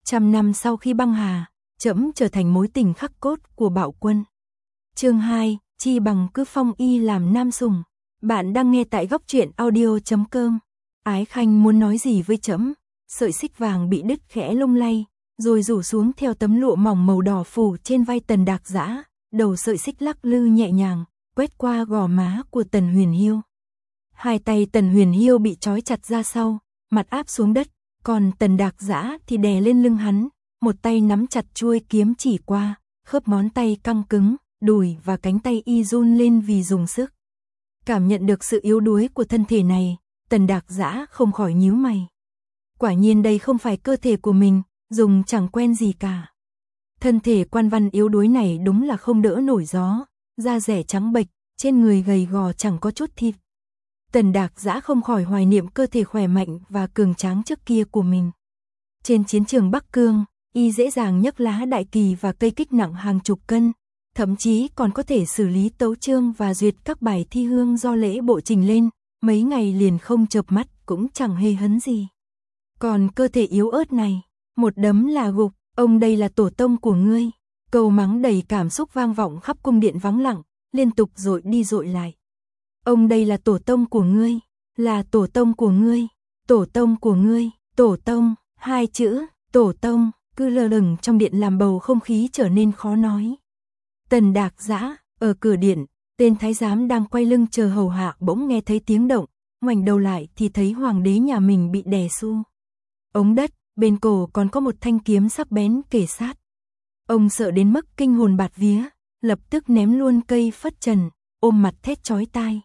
Trăm năm sau khi băng hà, trẫm trở thành mối tình khắc cốt của Bạo Quân. Chương 2, chi bằng cứ phong y làm nam sủng. Bạn đang nghe tại góc truyện audio.com. Ái Khanh muốn nói gì với trẫm? Sợi xích vàng bị đứt khẽ lung lay, rồi rủ xuống theo tấm lụa mỏng màu đỏ phủ trên vai Tần Đạc Dã. Đầu sợi xích lắc lư nhẹ nhàng, quét qua gò má của Tần Huyền Hiêu. Hai tay Tần Huyền Hiêu bị trói chặt ra sau, mặt áp xuống đất, còn Tần Đạc Dã thì đè lên lưng hắn, một tay nắm chặt chuôi kiếm chỉ qua, khớp ngón tay căng cứng, đùi và cánh tay y run lên vì dùng sức. Cảm nhận được sự yếu đuối của thân thể này, Tần Đạc Dã không khỏi nhíu mày. Quả nhiên đây không phải cơ thể của mình, dùng chẳng quen gì cả. Thân thể Quan Văn yếu đuối này đúng là không đỡ nổi gió, da rẻ trắng bệch, trên người gầy gò chẳng có chút thịt. Tần Đạc Dã không khỏi hoài niệm cơ thể khỏe mạnh và cường tráng trước kia của mình. Trên chiến trường Bắc Cương, y dễ dàng nhấc lá đại kỳ và cây kích nặng hàng chục cân, thậm chí còn có thể xử lý tấu chương và duyệt các bài thi hương do lễ bộ trình lên, mấy ngày liền không chợp mắt cũng chẳng hề hấn gì. Còn cơ thể yếu ớt này, một đấm là gục, ông đây là tổ tông của ngươi. Câu mắng đầy cảm xúc vang vọng khắp cung điện vắng lặng, liên tục dội đi dội lại. Ông đây là tổ tông của ngươi, là tổ tông của ngươi, tổ tông của ngươi, tổ tông, hai chữ, tổ tông, cứ lơ lửng trong điện làm bầu không khí trở nên khó nói. Tần Đạc Dã, ở cửa điện, tên thái giám đang quay lưng chờ hầu hạ bỗng nghe thấy tiếng động, ngoảnh đầu lại thì thấy hoàng đế nhà mình bị đè su. Ống đất, bên cổ còn có một thanh kiếm sắc bén kề sát. Ông sợ đến mức kinh hồn bạt vía, lập tức ném luôn cây phất trần, ôm mặt thét chói tai.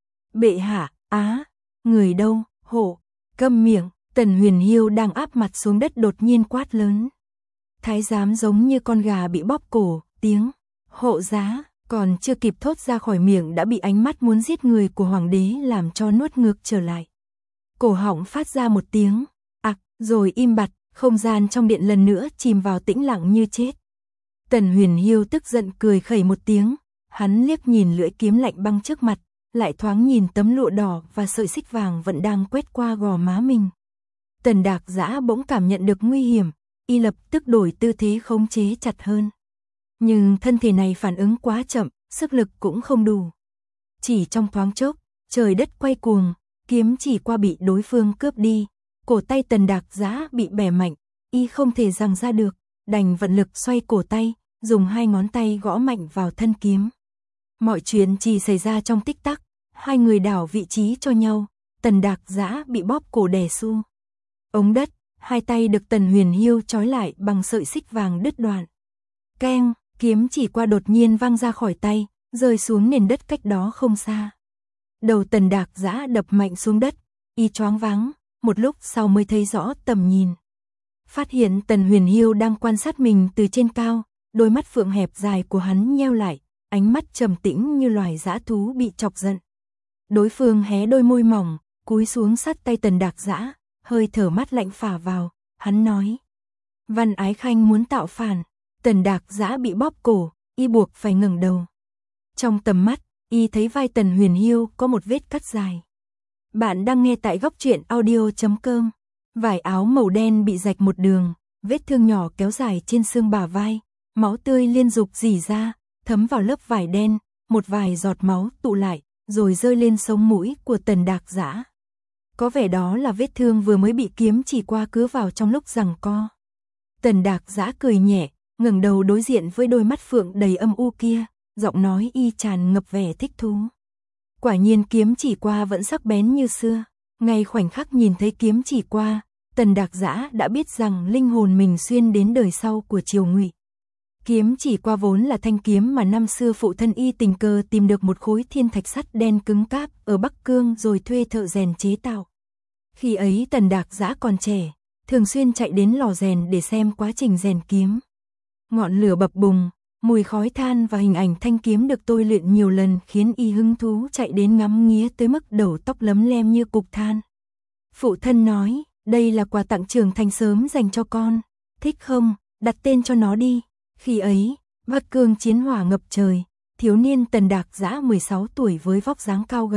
Bệ hạ, người đâu, hộ, câm miệng. Tần Huyền Hiêu đang áp mặt xuống đất đột nhiên quát lớn. Thái giám giống như con gà bị bóp cổ, tiếng hộ giá còn chưa kịp thốt ra khỏi miệng đã bị ánh mắt muốn giết người của hoàng đế làm cho nuốt ngược trở lại. Cổ họng phát ra một tiếng ặc, rồi im bặt, không gian trong điện lần nữa chìm vào tĩnh lặng như chết. Tần Huyền Hiêu tức giận cười khẩy một tiếng, hắn liếc nhìn lưỡi kiếm lạnh băng trước mặt, lại thoáng nhìn tấm lụa đỏ và sợi xích vàng vẫn đang quét qua gò má mình. Tần Đạc Dã bỗng cảm nhận được nguy hiểm, y lập tức đổi tư thế khống chế chặt hơn. Nhưng thân thể này phản ứng quá chậm, sức lực cũng không đủ. Chỉ trong thoáng chốc, trời đất quay cuồng, kiếm chỉ qua bị đối phương cướp đi, cổ tay Tần Đạc Dã bị bẻ mạnh, y không thể giằng ra được, đành vận lực xoay cổ tay, dùng hai ngón tay gõ mạnh vào thân kiếm. Mọi chuyện chỉ xảy ra trong tích tắc, hai người đảo vị trí cho nhau, Tần Đạc Dã bị bóp cổ đè su. Ống đất, hai tay được Tần Huyền Hiêu trói lại bằng sợi xích vàng đứt đoạn. Keng, kiếm chỉ qua đột nhiên văng ra khỏi tay, rơi xuống nền đất cách đó không xa. Đầu Tần Đạc Dã đập mạnh xuống đất, y choáng váng, một lúc sau mới thấy rõ tầm nhìn. Phát hiện Tần Huyền Hiêu đang quan sát mình từ trên cao, đôi mắt phượng hẹp dài của hắn nheo lại, ánh mắt trầm tĩnh như loài dã thú bị chọc giận. Đối phương hé đôi môi mỏng, cúi xuống sát tay Tần Đạc Dã, hơi thở mát lạnh phả vào, hắn nói. Văn Ái Khanh muốn tạo phản. Tần Đạc Dã bị bóp cổ, y buộc phải ngẩng đầu. Trong tầm mắt, y thấy vai Tần Huyền Hiêu có một vết cắt dài. Bạn đang nghe tại góc truyện audio.com. Vải áo màu đen bị rạch một đường, vết thương nhỏ kéo dài trên xương bả vai, máu tươi liên dục rỉ ra, thấm vào lớp vải đen, một vài giọt máu tụ lại, rồi rơi lên sống mũi của Tần Đạc Dã. Có vẻ đó là vết thương vừa mới bị kiếm chỉ qua cứa vào trong lúc giằng co. Tần Đạc Dã cười nhẹ, ngẩng đầu đối diện với đôi mắt phượng đầy âm u kia, giọng nói y tràn ngập vẻ thích thú. Quả nhiên kiếm chỉ qua vẫn sắc bén như xưa, ngay khoảnh khắc nhìn thấy kiếm chỉ qua, Tần Đạc Dã đã biết rằng linh hồn mình xuyên đến đời sau của Triều Ngụy. Kiếm chỉ qua vốn là thanh kiếm mà năm xưa phụ thân y tình cờ tìm được một khối thiên thạch sắt đen cứng cáp ở Bắc Cương rồi thuê thợ rèn chế tạo. Khi ấy Tần Đạc Dã còn trẻ, thường xuyên chạy đến lò rèn để xem quá trình rèn kiếm. Ngọn lửa bập bùng, mùi khói than và hình ảnh thanh kiếm được tôi luyện nhiều lần khiến y hứng thú chạy đến ngắm nghía tới mức đầu tóc lấm lem như cục than. Phụ thân nói, đây là quà tặng trưởng thành sớm dành cho con, thích không, đặt tên cho nó đi. Khi ấy, Bắc Cương chiến hỏa ngập trời, thiếu niên Tần Đạc Dã 16 tuổi với vóc dáng cao gầy,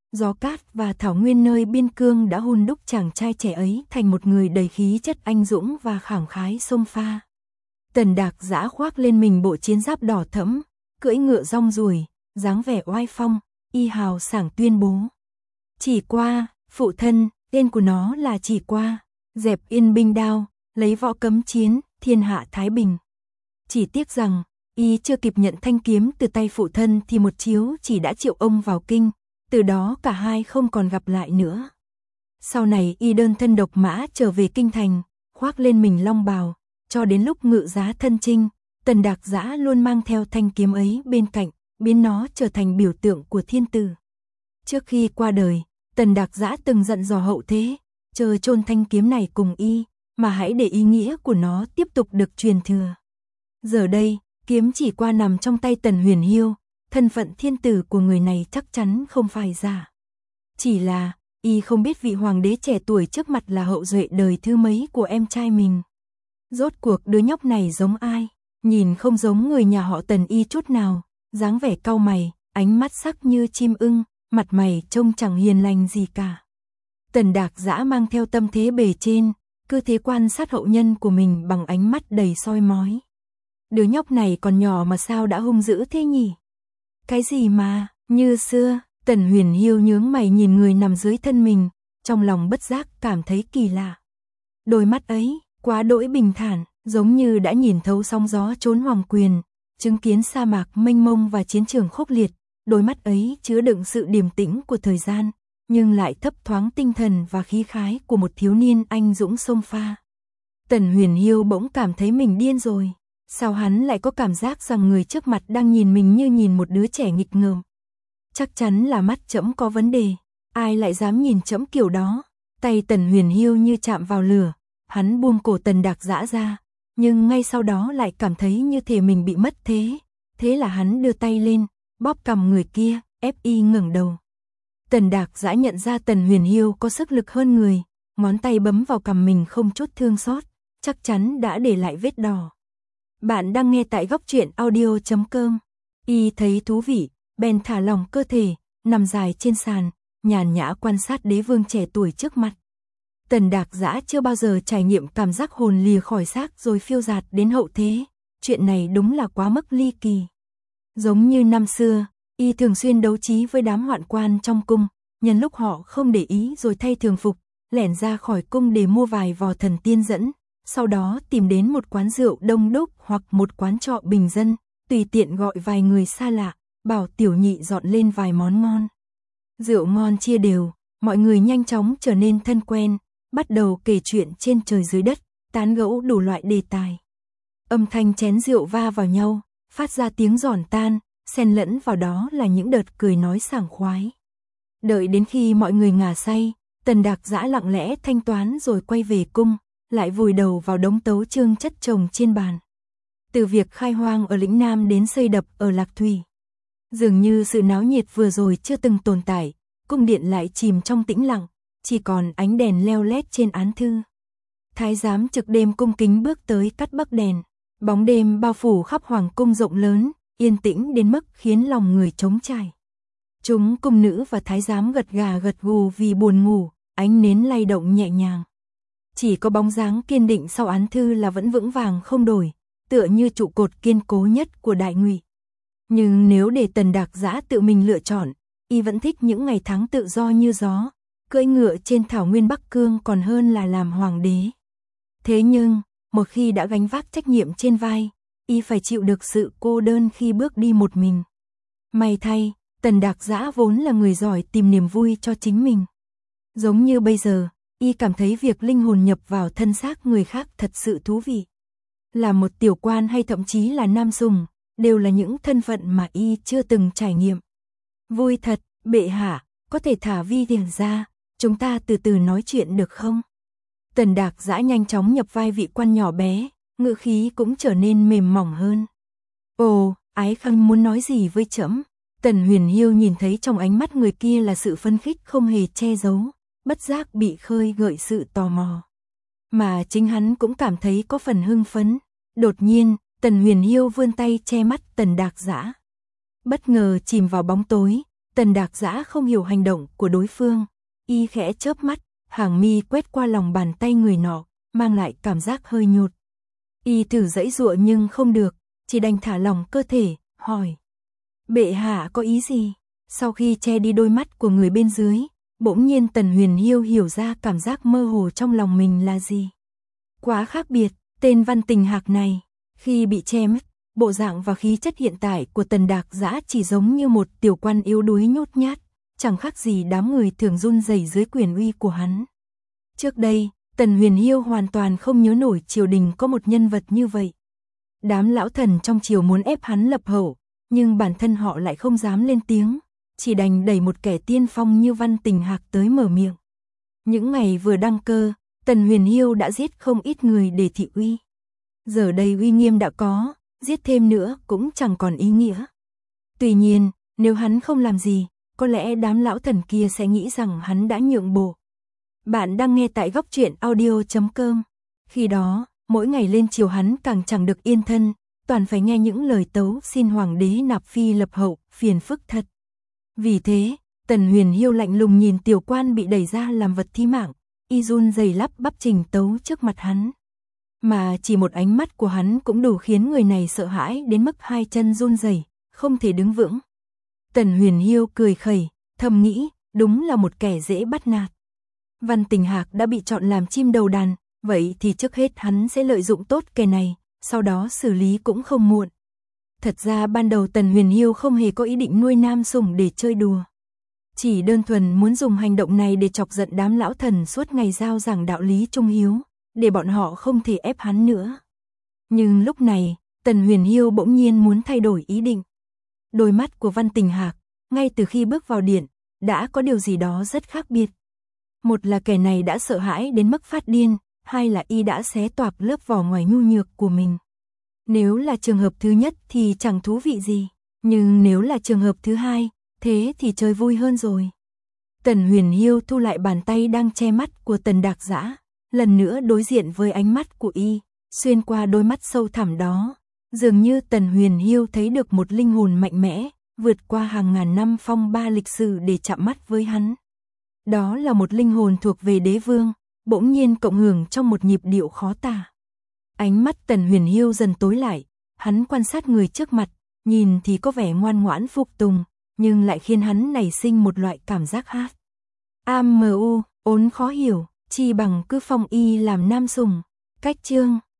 Gió cát và thảo nguyên nơi biên cương đã hun đúc chàng trai trẻ ấy thành một người đầy khí chất anh dũng và khẳng khái xông pha. Tần Đạc Dã khoác lên mình bộ chiến giáp đỏ thẫm, cưỡi ngựa rong ruổi, dáng vẻ oai phong, y hào sảng tuyên bố. Chỉ Qua, phụ thân, tên của nó là Chỉ Qua, dẹp yên binh đao, lấy võ cấm chiến, thiên hạ thái bình. Chỉ tiếc rằng, y chưa kịp nhận thanh kiếm từ tay phụ thân thì một chiếu chỉ đã triệu ông vào kinh, từ đó cả hai không còn gặp lại nữa. Sau này y đơn thân độc mã trở về kinh thành, khoác lên mình long bào, cho đến lúc ngự giá thân chinh, Tần Đạc Dã luôn mang theo thanh kiếm ấy bên cạnh, biến nó trở thành biểu tượng của thiên tử. Trước khi qua đời, Tần Đạc Dã từng dặn dò hậu thế, chờ chôn thanh kiếm này cùng y, mà hãy để ý nghĩa của nó tiếp tục được truyền thừa. Giờ đây, kiếm Chỉ Qua nằm trong tay Tần Huyền Hiêu, thân phận thiên tử của người này chắc chắn không phải giả. Chỉ là, y không biết vị hoàng đế trẻ tuổi trước mặt là hậu duệ đời thứ mấy của em trai mình. Rốt cuộc đứa nhóc này giống ai? Nhìn không giống người nhà họ Tần y chút nào, dáng vẻ cau mày, ánh mắt sắc như chim ưng, mặt mày trông chẳng hiền lành gì cả. Tần Đạc Dã mang theo tâm thế bề trên, cứ thế quan sát hậu nhân của mình bằng ánh mắt đầy soi mói. Đứa nhóc này còn nhỏ mà sao đã hung dữ thế nhỉ? Cái gì mà, như xưa, Tần Huyền Hiêu nhướng mày nhìn người nằm dưới thân mình, trong lòng bất giác cảm thấy kỳ lạ. Đôi mắt ấy, quá đỗi bình thản, giống như đã nhìn thấu sóng gió trốn hoàng quyền, chứng kiến sa mạc mênh mông và chiến trường khốc liệt, đôi mắt ấy chứa đựng sự điềm tĩnh của thời gian, nhưng lại thấp thoáng tinh thần và khí khái của một thiếu niên anh dũng xông pha. Tần Huyền Hiêu bỗng cảm thấy mình điên rồi, sao hắn lại có cảm giác rằng người trước mặt đang nhìn mình như nhìn một đứa trẻ nghịch ngợm. Chắc chắn là mắt trẫm có vấn đề, ai lại dám nhìn trẫm kiểu đó. Tay Tần Huyền Hiêu như chạm vào lửa, hắn buông cổ Tần Đạc Dã ra, nhưng ngay sau đó lại cảm thấy như thể mình bị mất thế. Thế là hắn đưa tay lên, bóp cằm người kia, ép y ngẩng đầu. Tần Đạc Dã nhận ra Tần Huyền Hiêu có sức lực hơn người, ngón tay bấm vào cằm mình không chút thương xót, chắc chắn đã để lại vết đỏ. Bạn đang nghe tại góc truyện audio.com. Y thấy thú vị, bèn thả lỏng cơ thể, nằm dài trên sàn, nhàn nhã quan sát đế vương trẻ tuổi trước mặt. Tần Đạc Dã chưa bao giờ trải nghiệm cảm giác hồn lìa khỏi xác rồi phiêu dạt đến hậu thế, chuyện này đúng là quá mức ly kỳ. Giống như năm xưa, y thường xuyên đấu trí với đám hoạn quan trong cung, nhân lúc họ không để ý rồi thay thường phục, lẻn ra khỏi cung để mua vài vò thần tiên dẫn, sau đó tìm đến một quán rượu đông đúc hoặc một quán trọ bình dân, tùy tiện gọi vài người xa lạ, bảo tiểu nhị dọn lên vài món ngon. Rượu ngon chia đều, mọi người nhanh chóng trở nên thân quen, bắt đầu kể chuyện trên trời dưới đất, tán gẫu đủ loại đề tài. Âm thanh chén rượu va vào nhau, phát ra tiếng giòn tan, xen lẫn vào đó là những đợt cười nói sảng khoái. Đợi đến khi mọi người ngả say, Tần Đạc Dã lặng lẽ thanh toán rồi quay về cung, lại vùi đầu vào đống tấu chương chất chồng trên bàn. Từ việc khai hoang ở lĩnh Nam đến xây đập ở Lạc Thủy, dường như sự náo nhiệt vừa rồi chưa từng tồn tại, cung điện lại chìm trong tĩnh lặng, chỉ còn ánh đèn leo lét trên án thư. Thái giám trực đêm cung kính bước tới cắt bấc đèn, bóng đêm bao phủ khắp hoàng cung rộng lớn, yên tĩnh đến mức khiến lòng người trống trải. Chúng cung nữ và thái giám gật gà gật gù vì buồn ngủ, ánh nến lay động nhẹ nhàng. Chỉ có bóng dáng kiên định sau án thư là vẫn vững vàng không đổi, tựa như trụ cột kiên cố nhất của đại ngụy. Nhưng nếu để Tần Đạc Dã tự mình lựa chọn, y vẫn thích những ngày tháng tự do như gió, cưỡi ngựa trên thảo nguyên Bắc Cương còn hơn là làm hoàng đế. Thế nhưng, một khi đã gánh vác trách nhiệm trên vai, y phải chịu được sự cô đơn khi bước đi một mình. May thay, Tần Đạc Dã vốn là người giỏi tìm niềm vui cho chính mình. Giống như bây giờ, y cảm thấy việc linh hồn nhập vào thân xác người khác thật sự thú vị. Là một tiểu quan hay thậm chí là nam sùng, đều là những thân phận mà y chưa từng trải nghiệm. Vui thật, bệ hạ, có thể thả Vi Điển ra, chúng ta từ từ nói chuyện được không? Tần Đạc Dã nhanh chóng nhập vai vị quan nhỏ bé, ngữ khí cũng trở nên mềm mỏng hơn. Ồ, Ái Khanh muốn nói gì với trẫm? Tần Huyền Hiêu nhìn thấy trong ánh mắt người kia là sự phấn khích không hề che giấu, bất giác bị khơi gợi sự tò mò. Mà chính hắn cũng cảm thấy có phần hưng phấn. Đột nhiên, Tần Huyền Hiêu vươn tay che mắt Tần Đạc Dã. Bất ngờ chìm vào bóng tối, Tần Đạc Dã không hiểu hành động của đối phương, y khẽ chớp mắt, hàng mi quét qua lòng bàn tay người nọ, mang lại cảm giác hơi nhột. Y thử giãy giụa nhưng không được, chỉ đành thả lỏng cơ thể, hỏi. Bệ hạ có ý gì? Sau khi che đi đôi mắt của người bên dưới, bỗng nhiên Tần Huyền Hiêu hiểu ra cảm giác mơ hồ trong lòng mình là gì. Quá khác biệt, tên Văn Tình Hạc này, khi bị che mất, bộ dạng và khí chất hiện tại của Tần Đạc Dã chỉ giống như một tiểu quan yếu đuối nhút nhát, chẳng khác gì đám người thường run rẩy dưới quyền uy của hắn. Trước đây, Tần Huyền Hiêu hoàn toàn không nhớ nổi triều đình có một nhân vật như vậy. Đám lão thần trong triều muốn ép hắn lập hậu, nhưng bản thân họ lại không dám lên tiếng, chỉ đành đẩy một kẻ tiên phong như Văn Tình Hạc tới mở miệng. Những ngày vừa đăng cơ, Tần Huyền Hiêu đã giết không ít người để thị uy. Giờ đây uy nghiêm đã có, giết thêm nữa cũng chẳng còn ý nghĩa. Tuy nhiên, nếu hắn không làm gì, có lẽ đám lão thần kia sẽ nghĩ rằng hắn đã nhượng bộ. Bạn đang nghe tại góc truyện audio.com. Khi đó, mỗi ngày lên triều hắn càng chẳng được yên thân, toàn phải nghe những lời tấu xin hoàng đế nạp phi lập hậu, phiền phức thật. Vì thế, Tần Huyền Hiêu lạnh lùng nhìn tiểu quan bị đẩy ra làm vật thí mạng, y run rẩy lắp bắp trình tấu trước mặt hắn. Mà chỉ một ánh mắt của hắn cũng đủ khiến người này sợ hãi đến mức hai chân run rẩy, không thể đứng vững. Tần Huyền Hiêu cười khẩy, thầm nghĩ, đúng là một kẻ dễ bắt nạt. Văn Tình Hạc đã bị chọn làm chim đầu đàn, vậy thì trước hết hắn sẽ lợi dụng tốt kẻ này, sau đó xử lý cũng không muộn. Thật ra ban đầu Tần Huyền Hiêu không hề có ý định nuôi Nam Sủng để chơi đùa. Chỉ đơn thuần muốn dùng hành động này để chọc giận đám lão thần suốt ngày giao giảng đạo lý trung hiếu, để bọn họ không thể ép hắn nữa. Nhưng lúc này, Tần Huyền Hiêu bỗng nhiên muốn thay đổi ý định. Đôi mắt của Văn Tình Hạc, ngay từ khi bước vào điện, đã có điều gì đó rất khác biệt. Một là kẻ này đã sợ hãi đến mức phát điên, hai là y đã xé toạc lớp vỏ ngoài nhu nhược của mình. Nếu là trường hợp thứ nhất thì chẳng thú vị gì, nhưng nếu là trường hợp thứ hai, thế thì chơi vui hơn rồi. Tần Huyền Hiêu thu lại bàn tay đang che mắt của Tần Đạc Dã, lần nữa đối diện với ánh mắt của y, xuyên qua đôi mắt sâu thẳm đó, dường như Tần Huyền Hiêu thấy được một linh hồn mạnh mẽ, vượt qua hàng ngàn năm phong ba lịch sử để chạm mắt với hắn. Đó là một linh hồn thuộc về đế vương, bỗng nhiên cộng hưởng trong một nhịp điệu khó tả. Ánh mắt Tần Huyền Hiêu dần tối lại, hắn quan sát người trước mặt, nhìn thì có vẻ ngoan ngoãn phục tùng, nhưng lại khiến hắn nảy sinh một loại cảm giác hát. Ôn khó hiểu, chi bằng cứ phong y làm Nam Sủng. Cách chương